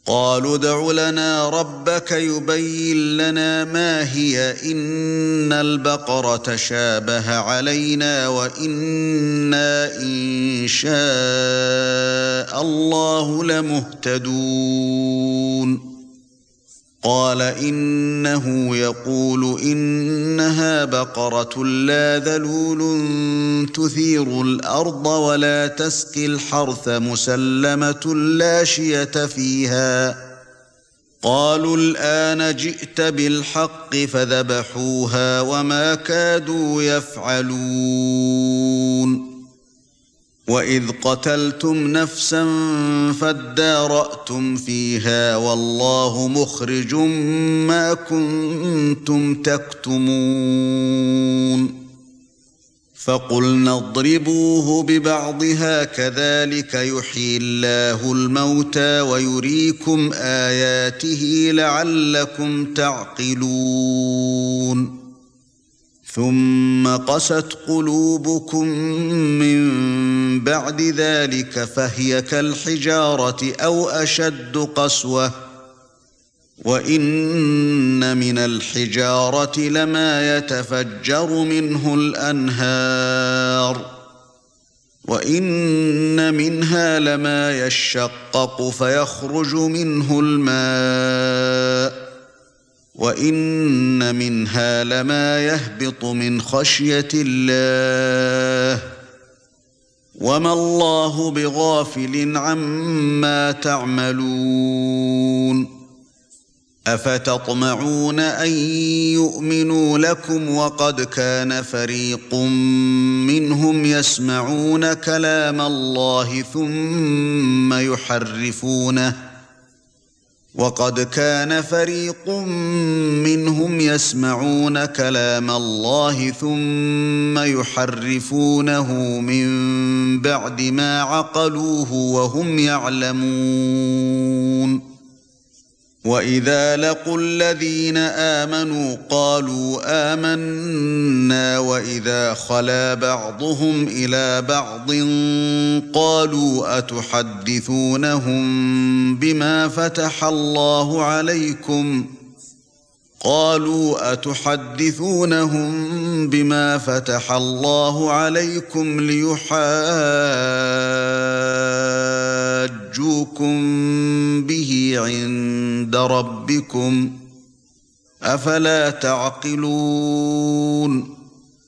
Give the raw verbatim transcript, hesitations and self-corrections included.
قالوا ادع لنا ربك يبين لنا ما هي إن البقرة تشابه علينا وإنا إن شاء الله لمهتدون قال إنه يقول إنها بقرة لا ذلول تثير الأرض ولا تسقي الحرث مسلمة لا شية فيها قالوا الآن جئت بالحق فذبحوها وما كادوا يفعلون وإذ قتلتم نفسا فادارأتم فيها والله مخرج ما كنتم تكتمون فقلنا اضربوه ببعضها كذلك يحيي الله الموتى ويريكم آياته لعلكم تعقلون ثم قست قلوبكم من بعد ذلك فهي كالحجارة أو أشد قسوة وإن من الحجارة لما يتفجر منه الأنهار وإن منها لما يشقق فيخرج منه الماء وإن منها لما يهبط من خشية الله وما الله بغافل عما تعملون أفتطمعون أن يؤمنوا لكم وقد كان فريق منهم يسمعون كلام الله ثم يحرفونه وقد كان فريق منهم يسمعون كلام الله ثم يحرفونه من بعد ما عقلوه وهم يعلمون وإذا لقوا الذين آمنوا قالوا آمنا وإذا خلا بعضهم إلى بعض قالوا أتحدثونهم بما فتح الله عليكم قالوا أتحدثونهم بما فتح الله عليكم ليحاجوكم به عند ربكم أفلا تعقلون